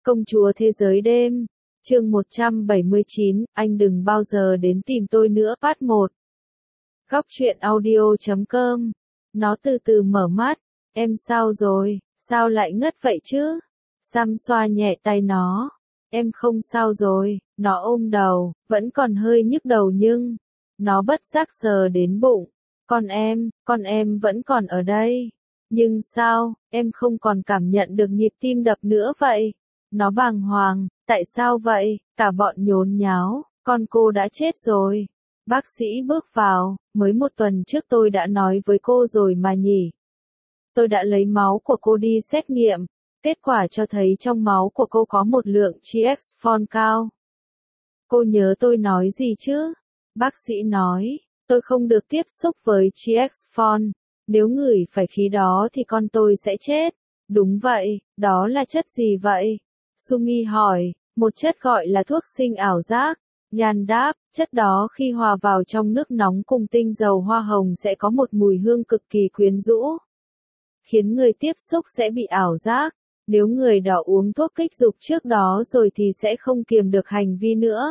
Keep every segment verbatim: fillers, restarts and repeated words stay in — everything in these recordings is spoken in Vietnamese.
Công chúa thế giới đêm, chương một trăm bảy mươi chín, anh đừng bao giờ đến tìm tôi nữa. Part một. Góc truyện audio chấm com. Nó từ từ mở mắt. Em sao rồi, sao lại ngất vậy chứ? Sam xoa nhẹ tay nó. Em không sao rồi, nó ôm đầu, vẫn còn hơi nhức đầu nhưng... Nó bất giác sờ đến bụng. Con em, con em vẫn còn ở đây. Nhưng sao, em không còn cảm nhận được nhịp tim đập nữa vậy? Nó bàng hoàng, tại sao vậy? Cả bọn nhốn nháo, con cô đã chết rồi. Bác sĩ bước vào, mới một tuần trước tôi đã nói với cô rồi mà nhỉ. Tôi đã lấy máu của cô đi xét nghiệm. Kết quả cho thấy trong máu của cô có một lượng G X phon cao. Cô nhớ tôi nói gì chứ? Bác sĩ nói, tôi không được tiếp xúc với G X phon. Nếu ngửi phải khí đó thì con tôi sẽ chết. Đúng vậy, đó là chất gì vậy? Sumi hỏi, một chất gọi là thuốc sinh ảo giác. Yan đáp, chất đó khi hòa vào trong nước nóng cùng tinh dầu hoa hồng sẽ có một mùi hương cực kỳ quyến rũ. Khiến người tiếp xúc sẽ bị ảo giác. Nếu người đó uống thuốc kích dục trước đó rồi thì sẽ không kiềm được hành vi nữa.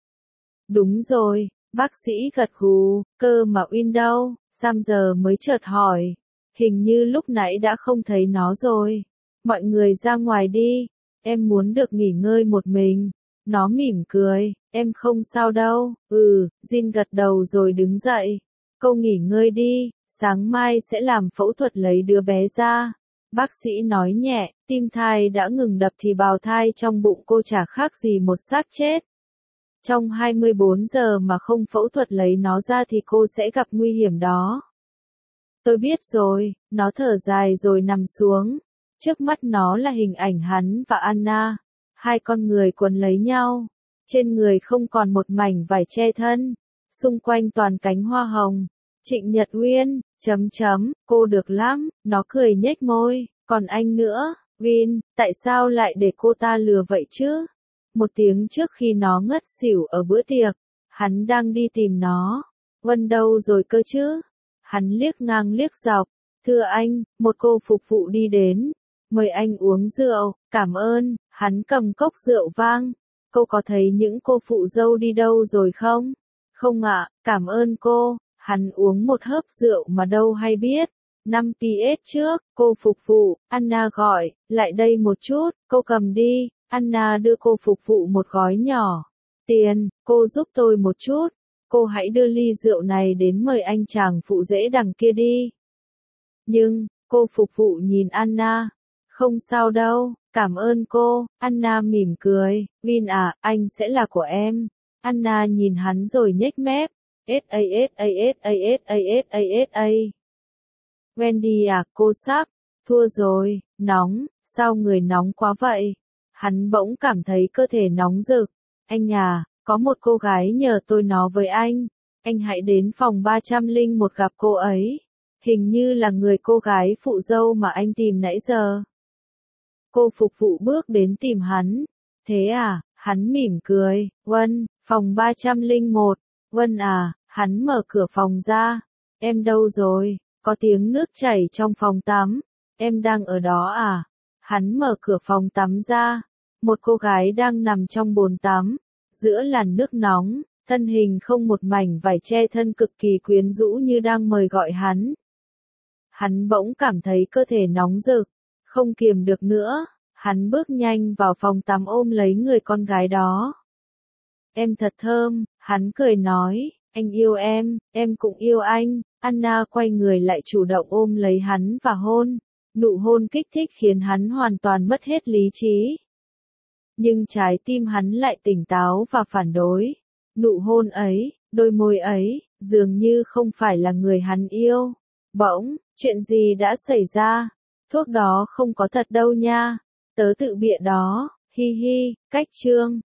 Đúng rồi, bác sĩ gật gù, cơ mà Win đâu? Sam giờ mới chợt hỏi. Hình như lúc nãy đã không thấy nó rồi. Mọi người ra ngoài đi. Em muốn được nghỉ ngơi một mình. Nó mỉm cười, em không sao đâu. Ừ, Jin gật đầu rồi đứng dậy. Cô nghỉ ngơi đi, sáng mai sẽ làm phẫu thuật lấy đứa bé ra. Bác sĩ nói nhẹ, tim thai đã ngừng đập thì bào thai trong bụng cô chả khác gì một xác chết. Trong hai mươi bốn giờ mà không phẫu thuật lấy nó ra thì cô sẽ gặp nguy hiểm đó. Tôi biết rồi, nó thở dài rồi nằm xuống. Trước mắt nó là hình ảnh hắn và Anna. Hai con người quấn lấy nhau. Trên người không còn một mảnh vải che thân. Xung quanh toàn cánh hoa hồng. Trịnh Nhật Uyên, chấm chấm, cô được lắm, nó cười nhếch môi. Còn anh nữa, Vin, tại sao lại để cô ta lừa vậy chứ? Một tiếng trước khi nó ngất xỉu ở bữa tiệc, hắn đang đi tìm nó. Vân đâu rồi cơ chứ? Hắn liếc ngang liếc dọc. Thưa anh, một cô phục vụ đi đến. Mời anh uống rượu, cảm ơn. Hắn cầm cốc rượu vang. Cô có thấy những cô phụ dâu đi đâu rồi không? Không ạ, cảm ơn cô. Hắn uống một hớp rượu mà đâu hay biết. năm pê trước, cô phục vụ, Anna gọi, lại đây một chút, cô cầm đi. Anna đưa cô phục vụ một gói nhỏ. Tiền, cô giúp tôi một chút. Cô hãy đưa ly rượu này đến mời anh chàng phụ rể đằng kia đi. Nhưng, cô phục vụ nhìn Anna. Không sao đâu, cảm ơn cô. Anna mỉm cười. Vin à, anh sẽ là của em. Anna nhìn hắn rồi nhếch mép. ét a ét a ét a ét a ét a ét a. Wendy à, cô sắp. Thua rồi, nóng, sao người nóng quá vậy? Hắn bỗng cảm thấy cơ thể nóng rực. Anh à, có một cô gái nhờ tôi nói với anh. Anh hãy đến phòng ba trăm lẻ một gặp cô ấy. Hình như là người cô gái phụ dâu mà anh tìm nãy giờ. Cô phục vụ bước đến tìm hắn. Thế à, hắn mỉm cười. Vân, phòng ba trăm lẻ một. Vân à, hắn mở cửa phòng ra. Em đâu rồi? Có tiếng nước chảy trong phòng tắm. Em đang ở đó à? Hắn mở cửa phòng tắm ra. Một cô gái đang nằm trong bồn tắm. Giữa làn nước nóng, thân hình không một mảnh vải che thân cực kỳ quyến rũ như đang mời gọi hắn. Hắn bỗng cảm thấy cơ thể nóng rực. Không kiềm được nữa. Hắn bước nhanh vào phòng tắm ôm lấy người con gái đó. Em thật thơm, hắn cười nói, anh yêu em, em cũng yêu anh. Anna quay người lại chủ động ôm lấy hắn và hôn. Nụ hôn kích thích khiến hắn hoàn toàn mất hết lý trí. Nhưng trái tim hắn lại tỉnh táo và phản đối. Nụ hôn ấy, đôi môi ấy, dường như không phải là người hắn yêu. Bỗng, chuyện gì đã xảy ra? Thuốc đó không có thật đâu nha. Tớ tự bịa đó, hi hi, cách chương.